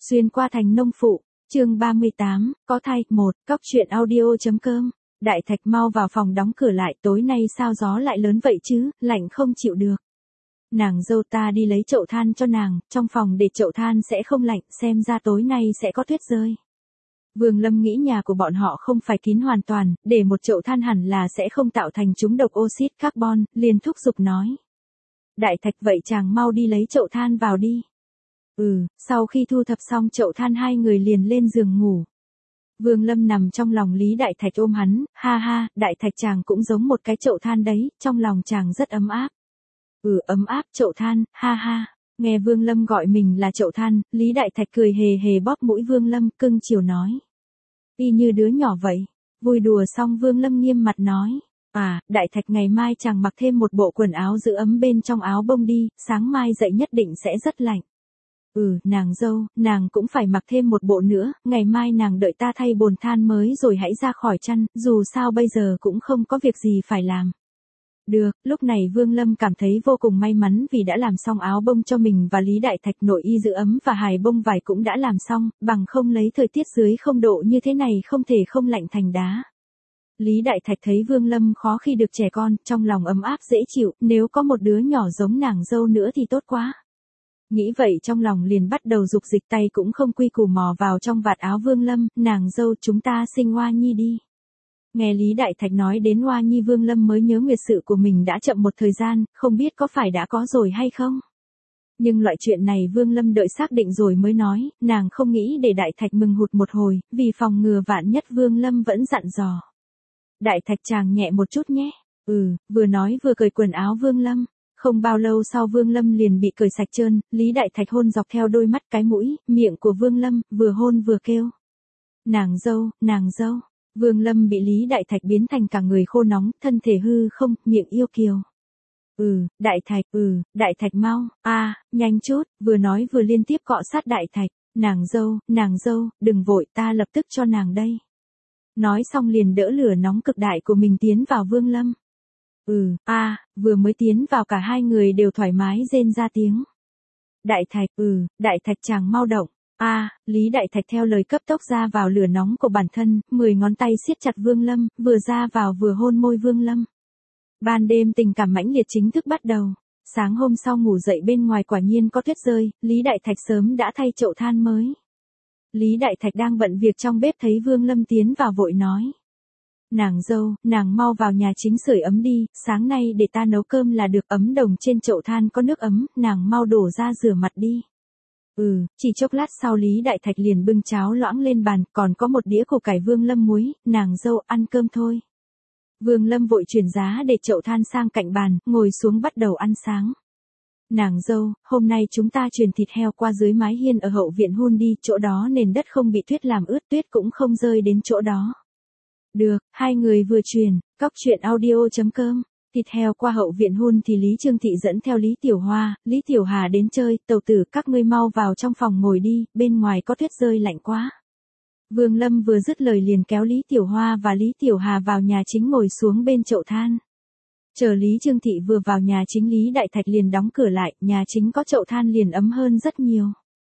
Xuyên qua thành nông phụ, chương 38, có thai, 1, cóc truyện audio.com. Đại Thạch mau vào phòng đóng cửa lại, tối nay sao gió lại lớn vậy chứ, lạnh không chịu được. Nàng dâu ta đi lấy chậu than cho nàng, trong phòng để chậu than sẽ không lạnh, xem ra tối nay sẽ có tuyết rơi. Vương Lâm nghĩ nhà của bọn họ không phải kín hoàn toàn, để một chậu than hẳn là sẽ không tạo thành trúng độc oxit carbon, liền thúc giục nói. Đại Thạch vậy chàng mau đi lấy chậu than vào đi. Sau khi thu thập xong chậu than hai người liền lên giường ngủ. Vương Lâm nằm trong lòng Lý Đại Thạch ôm hắn, ha ha, Đại Thạch chàng cũng giống một cái chậu than đấy, trong lòng chàng rất ấm áp. Ấm áp chậu than, ha ha. Nghe Vương Lâm gọi mình là chậu than, Lý Đại Thạch cười hề hề bóp mũi Vương Lâm, cưng chiều nói. Y như đứa nhỏ vậy. Vui đùa xong Vương Lâm nghiêm mặt nói. Đại Thạch ngày mai chàng mặc thêm một bộ quần áo giữ ấm bên trong áo bông đi, sáng mai dậy nhất định sẽ rất lạnh. Nàng dâu, nàng cũng phải mặc thêm một bộ nữa, ngày mai nàng đợi ta thay bồn than mới rồi hãy ra khỏi chăn, dù sao bây giờ cũng không có việc gì phải làm. Được, lúc này Vương Lâm cảm thấy vô cùng may mắn vì đã làm xong áo bông cho mình và Lý Đại Thạch, nội y giữ ấm và hài bông vải cũng đã làm xong, bằng không lấy thời tiết dưới 0 độ như thế này không thể không lạnh thành đá. Lý Đại Thạch thấy Vương Lâm khó khi được trẻ con, trong lòng ấm áp dễ chịu, nếu có một đứa nhỏ giống nàng dâu nữa thì tốt quá. Nghĩ vậy trong lòng liền bắt đầu dục dịch, tay cũng không quy củ mò vào trong vạt áo Vương Lâm, nàng dâu chúng ta sinh Hoa Nhi đi. Nghe Lý Đại Thạch nói đến Hoa Nhi Vương Lâm mới nhớ nguyệt sự của mình đã chậm một thời gian, không biết có phải đã có rồi hay không. Nhưng loại chuyện này Vương Lâm đợi xác định rồi mới nói, nàng không nghĩ để Đại Thạch mừng hụt một hồi, vì phòng ngừa vạn nhất Vương Lâm vẫn dặn dò. Đại Thạch chàng nhẹ một chút nhé. Vừa nói vừa cởi quần áo Vương Lâm. Không bao lâu sau Vương Lâm liền bị cởi sạch trơn, Lý Đại Thạch hôn dọc theo đôi mắt, cái mũi, miệng của Vương Lâm, vừa hôn vừa kêu. Nàng dâu, nàng dâu. Vương Lâm bị Lý Đại Thạch biến thành cả người khô nóng, thân thể hư không, miệng yêu kiều. Đại Thạch mau, nhanh chút, vừa nói vừa liên tiếp cọ sát Đại Thạch, nàng dâu, đừng vội, ta lập tức cho nàng đây. Nói xong liền đỡ lửa nóng cực đại của mình tiến vào Vương Lâm. Vừa mới tiến vào cả hai người đều thoải mái rên ra tiếng. Đại Thạch chàng mau động. Lý Đại Thạch theo lời cấp tốc ra vào lửa nóng của bản thân, 10 ngón tay siết chặt Vương Lâm, vừa ra vào vừa hôn môi Vương Lâm. Ban đêm tình cảm mãnh liệt chính thức bắt đầu. Sáng hôm sau ngủ dậy bên ngoài quả nhiên có tuyết rơi, Lý Đại Thạch sớm đã thay chậu than mới. Lý Đại Thạch đang bận việc trong bếp thấy Vương Lâm tiến vào vội nói. Nàng dâu, nàng mau vào nhà chính sưởi ấm đi, sáng nay để ta nấu cơm là được, ấm đồng trên chậu than có nước ấm, nàng mau đổ ra rửa mặt đi. Chỉ chốc lát sau Lý Đại Thạch liền bưng cháo loãng lên bàn, còn có một đĩa củ cải. Vương Lâm muối, nàng dâu ăn cơm thôi. Vương Lâm vội chuyển giá để chậu than sang cạnh bàn, ngồi xuống bắt đầu ăn sáng. Nàng dâu, hôm nay chúng ta truyền thịt heo qua dưới mái hiên ở hậu viện hun đi, chỗ đó nền đất không bị tuyết làm ướt, tuyết cũng không rơi đến chỗ đó. Được, hai người vừa truyền, cóc truyện audio.com. Thịt heo qua hậu viện hun thì Lý Trương Thị dẫn theo Lý Tiểu Hoa, Lý Tiểu Hà đến chơi, tàu tử các ngươi mau vào trong phòng ngồi đi, bên ngoài có tuyết rơi lạnh quá. Vương Lâm vừa dứt lời liền kéo Lý Tiểu Hoa và Lý Tiểu Hà vào nhà chính ngồi xuống bên chậu than. Chờ Lý Trương Thị vừa vào nhà chính Lý Đại Thạch liền đóng cửa lại, nhà chính có chậu than liền ấm hơn rất nhiều.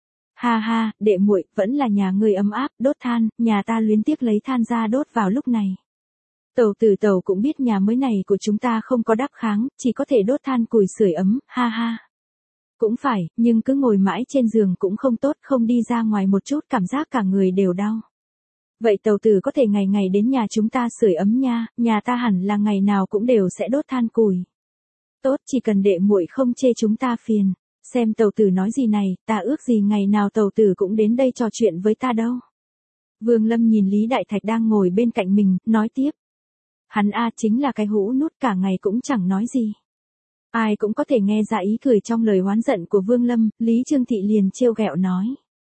Ha ha, đệ muội, vẫn là nhà ngươi ấm áp, đốt than, nhà ta luyến tiếc lấy than ra đốt vào lúc này. Tẩu tử tẩu cũng biết nhà mới này của chúng ta không có đắp kháng, chỉ có thể đốt than củi sưởi ấm, ha ha. Cũng phải, nhưng cứ ngồi mãi trên giường cũng không tốt, không đi ra ngoài một chút cảm giác cả người đều đau. Vậy tẩu tử có thể ngày ngày đến nhà chúng ta sưởi ấm nha, nhà ta hẳn là ngày nào cũng đều sẽ đốt than củi. Tốt, chỉ cần đệ muội không chê chúng ta phiền. Xem tẩu tử nói gì này, ta ước gì ngày nào tẩu tử cũng đến đây trò chuyện với ta đâu. Vương Lâm nhìn Lý Đại Thạch đang ngồi bên cạnh mình, nói tiếp. Hắn chính là cái hũ nút, cả ngày cũng chẳng nói gì. Ai cũng có thể nghe ra ý cười trong lời oán giận của Vương Lâm, Lý Trương Thị liền trêu ghẹo nói.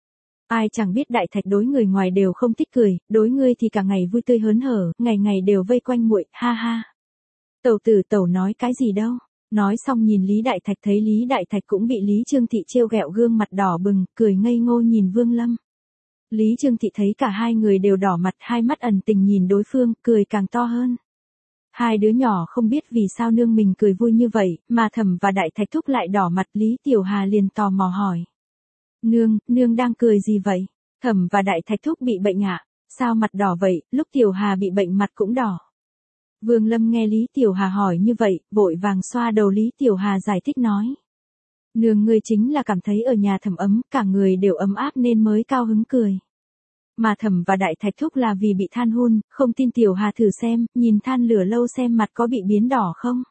Ai chẳng biết Đại Thạch đối người ngoài đều không thích cười, đối ngươi thì cả ngày vui tươi hớn hở, ngày ngày đều vây quanh muội, ha ha. Tẩu tử tẩu nói cái gì đâu. Nói xong nhìn Lý Đại Thạch thấy Lý Đại Thạch cũng bị Lý Trương Thị trêu ghẹo, gương mặt đỏ bừng, cười ngây ngô nhìn Vương Lâm. Lý Trương Thị thấy cả hai người đều đỏ mặt, hai mắt ẩn tình nhìn đối phương, cười càng to hơn. Hai đứa nhỏ không biết vì sao nương mình cười vui như vậy, mà Thẩm và Đại Thạch Thúc lại đỏ mặt. Lý Tiểu Hà liền tò mò hỏi. Nương đang cười gì vậy? Thẩm và Đại Thạch Thúc bị bệnh ạ? Sao mặt đỏ vậy, lúc Tiểu Hà bị bệnh mặt cũng đỏ. Vương Lâm nghe Lý Tiểu Hà hỏi như vậy, vội vàng xoa đầu Lý Tiểu Hà giải thích nói. Nương ngươi chính là cảm thấy ở nhà Thẩm ấm, cả người đều ấm áp nên mới cao hứng cười. Mà Thẩm và Đại Thạch Thúc là vì bị than hun, không tin Tiểu Hà thử xem, nhìn than lửa lâu xem mặt có bị biến đỏ không?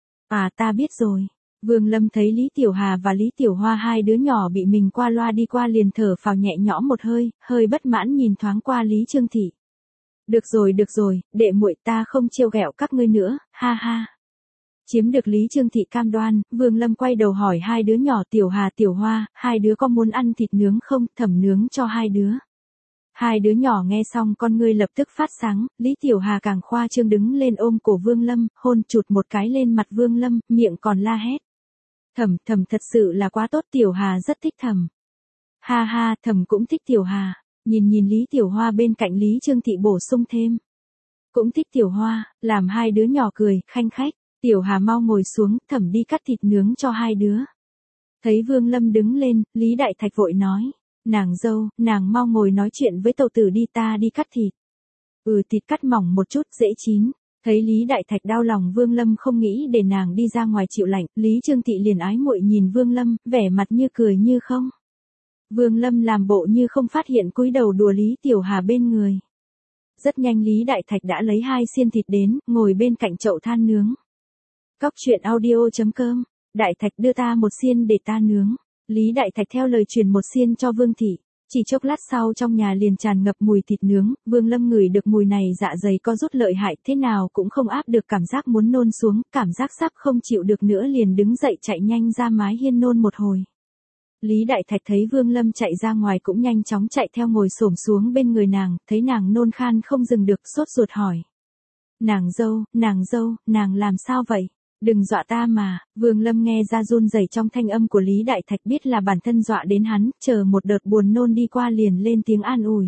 À ta biết rồi. Vương Lâm thấy Lý Tiểu Hà và Lý Tiểu Hoa hai đứa nhỏ bị mình qua loa đi qua liền thở phào nhẹ nhõm một hơi, hơi bất mãn nhìn thoáng qua Lý Trương Thị. Được rồi, đệ muội ta không trêu ghẹo các ngươi nữa, ha ha. Chiếm được Lý Trương Thị cam đoan, Vương Lâm quay đầu hỏi hai đứa nhỏ Tiểu Hà Tiểu Hoa, hai đứa có muốn ăn thịt nướng không, Thẩm nướng cho hai đứa. Hai đứa nhỏ nghe xong con ngươi lập tức phát sáng, Lý Tiểu Hà càng khoa trương đứng lên ôm cổ Vương Lâm, hôn chụt một cái lên mặt Vương Lâm, miệng còn la hét. Thẩm thật sự là quá tốt, Tiểu Hà rất thích Thẩm. Ha ha, Thẩm cũng thích Tiểu Hà. Nhìn Lý Tiểu Hoa bên cạnh Lý Trương Thị bổ sung thêm. Cũng thích Tiểu Hoa, làm hai đứa nhỏ cười, khanh khách. Tiểu Hà mau ngồi xuống, Thẩm đi cắt thịt nướng cho hai đứa. Thấy Vương Lâm đứng lên, Lý Đại Thạch vội nói. Nàng dâu, nàng mau ngồi nói chuyện với tàu tử đi, ta đi cắt thịt. Thịt cắt mỏng một chút, dễ chín. Thấy Lý Đại Thạch đau lòng Vương Lâm không nghĩ để nàng đi ra ngoài chịu lạnh, Lý Trương Thị liền ái muội nhìn Vương Lâm, vẻ mặt như cười như không. Vương Lâm làm bộ như không phát hiện cúi đầu đùa Lý Tiểu Hà bên người. Rất nhanh Lý Đại Thạch đã lấy 2 xiên thịt đến, ngồi bên cạnh chậu than nướng. Cóc truyện audio.com, Đại Thạch đưa ta 1 xiên để ta nướng. Lý Đại Thạch theo lời truyền 1 xiên cho Vương Thị. Chỉ chốc lát sau trong nhà liền tràn ngập mùi thịt nướng, Vương Lâm ngửi được mùi này dạ dày co rút lợi hại, thế nào cũng không áp được cảm giác muốn nôn xuống, cảm giác sắp không chịu được nữa liền đứng dậy chạy nhanh ra mái hiên nôn một hồi. Lý Đại Thạch thấy Vương Lâm chạy ra ngoài cũng nhanh chóng chạy theo ngồi xổm xuống bên người nàng, thấy nàng nôn khan không dừng được, sốt ruột hỏi. Nàng dâu, nàng làm sao vậy? Đừng dọa ta mà, Vương Lâm nghe ra run rẩy trong thanh âm của Lý Đại Thạch biết là bản thân dọa đến hắn, chờ một đợt buồn nôn đi qua liền lên tiếng an ủi.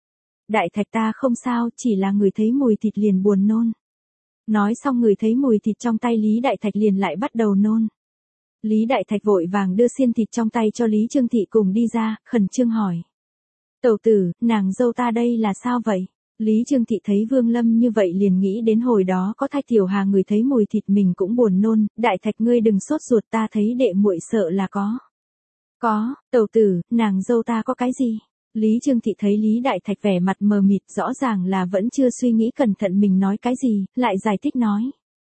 Đại Thạch ta không sao, chỉ là người thấy mùi thịt liền buồn nôn. Nói xong người thấy mùi thịt trong tay Lý Đại Thạch liền lại bắt đầu nôn. Lý Đại Thạch vội vàng đưa xiên thịt trong tay cho Lý Trương Thị cùng đi ra, khẩn trương hỏi. Tẩu tử, nàng dâu ta đây là sao vậy? Lý Trương Thị thấy Vương Lâm như vậy liền nghĩ đến hồi đó có thai Tiểu Hà người thấy mùi thịt mình cũng buồn nôn, Đại Thạch ngươi đừng sốt ruột, ta thấy đệ muội sợ là có. Có, tẩu tử, nàng dâu ta có cái gì? Lý Trương Thị thấy Lý Đại Thạch vẻ mặt mờ mịt rõ ràng là vẫn chưa suy nghĩ cẩn thận mình nói cái gì, lại giải thích nói.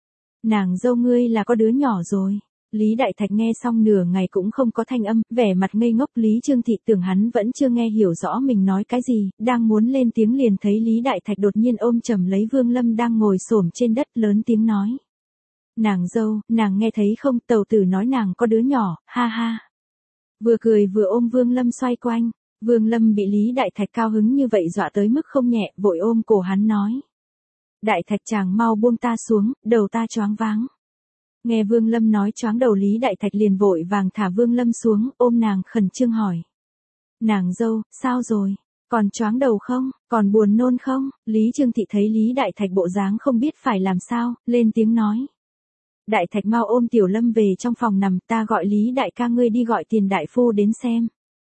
Nàng dâu ngươi là có đứa nhỏ rồi. Lý Đại Thạch nghe xong nửa ngày cũng không có thanh âm, vẻ mặt ngây ngốc. Lý Trương Thị tưởng hắn vẫn chưa nghe hiểu rõ mình nói cái gì, đang muốn lên tiếng liền thấy Lý Đại Thạch đột nhiên ôm chầm lấy Vương Lâm đang ngồi xổm trên đất lớn tiếng nói. Nàng dâu, nàng nghe thấy không, tẩu tử nói nàng có đứa nhỏ, ha ha. Vừa cười vừa ôm Vương Lâm xoay quanh, Vương Lâm bị Lý Đại Thạch cao hứng như vậy dọa tới mức không nhẹ, vội ôm cổ hắn nói. Đại Thạch chàng mau buông ta xuống, đầu ta choáng váng. Nghe Vương Lâm nói choáng đầu Lý Đại Thạch liền vội vàng thả Vương Lâm xuống, ôm nàng khẩn trương hỏi. Nàng dâu, sao rồi? Còn choáng đầu không? Còn buồn nôn không? Lý Trương Thị thấy Lý Đại Thạch bộ dáng không biết phải làm sao, lên tiếng nói. Đại Thạch mau ôm Tiểu Lâm về trong phòng nằm, ta gọi Lý Đại ca ngươi đi gọi Tiền đại phu đến xem.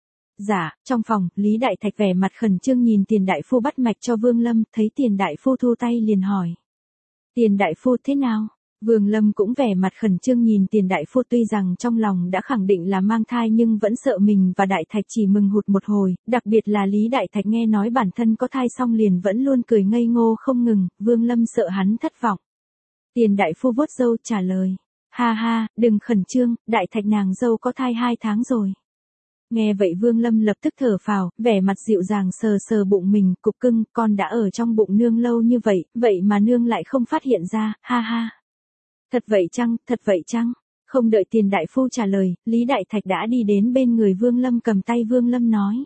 Dạ, trong phòng, Lý Đại Thạch vẻ mặt khẩn trương nhìn Tiền đại phu bắt mạch cho Vương Lâm, thấy Tiền đại phu thu tay liền hỏi. Tiền đại phu thế nào? Vương Lâm cũng vẻ mặt khẩn trương nhìn Tiền đại phu, tuy rằng trong lòng đã khẳng định là mang thai nhưng vẫn sợ mình và Đại Thạch chỉ mừng hụt một hồi, đặc biệt là Lý Đại Thạch nghe nói bản thân có thai xong liền vẫn luôn cười ngây ngô không ngừng, Vương Lâm sợ hắn thất vọng. Tiền đại phu vuốt râu trả lời. Ha ha, đừng khẩn trương, Đại Thạch nàng dâu có thai 2 tháng rồi. Nghe vậy Vương Lâm lập tức thở phào, vẻ mặt dịu dàng sờ sờ bụng mình, cục cưng, con đã ở trong bụng nương lâu như vậy, vậy mà nương lại không phát hiện ra, ha ha. Thật vậy chăng? Không đợi Tiền đại phu trả lời, Lý Đại Thạch đã đi đến bên người Vương Lâm cầm tay Vương Lâm nói.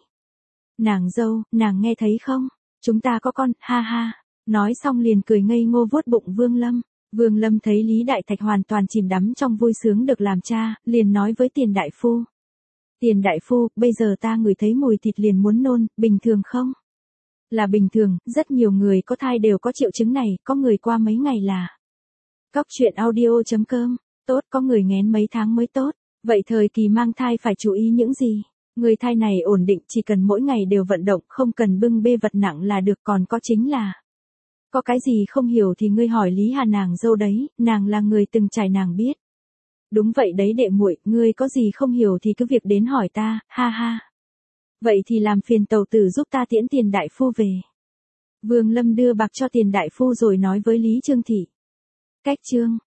Nàng dâu, nàng nghe thấy không? Chúng ta có con, ha ha. Nói xong liền cười ngây ngô vuốt bụng Vương Lâm. Vương Lâm thấy Lý Đại Thạch hoàn toàn chìm đắm trong vui sướng được làm cha, liền nói với Tiền đại phu. Tiền đại phu, bây giờ ta ngửi thấy mùi thịt liền muốn nôn, bình thường không? Là bình thường, rất nhiều người có thai đều có triệu chứng này, có người qua mấy ngày là. Cóc truyện audio.com, tốt, có người nghén mấy tháng mới tốt. Vậy thời kỳ mang thai phải chú ý những gì? Người thai này ổn định, chỉ cần mỗi ngày đều vận động, không cần bưng bê vật nặng là được, còn có chính là. Có cái gì không hiểu thì ngươi hỏi Lý Hà nàng dâu đấy, nàng là người từng trải nàng biết. Đúng vậy đấy đệ muội, ngươi có gì không hiểu thì cứ việc đến hỏi ta, ha ha. Vậy thì làm phiền tàu tử giúp ta tiễn Tiền đại phu về. Vương Lâm đưa bạc cho Tiền đại phu rồi nói với Lý Trương Thị. Cách chương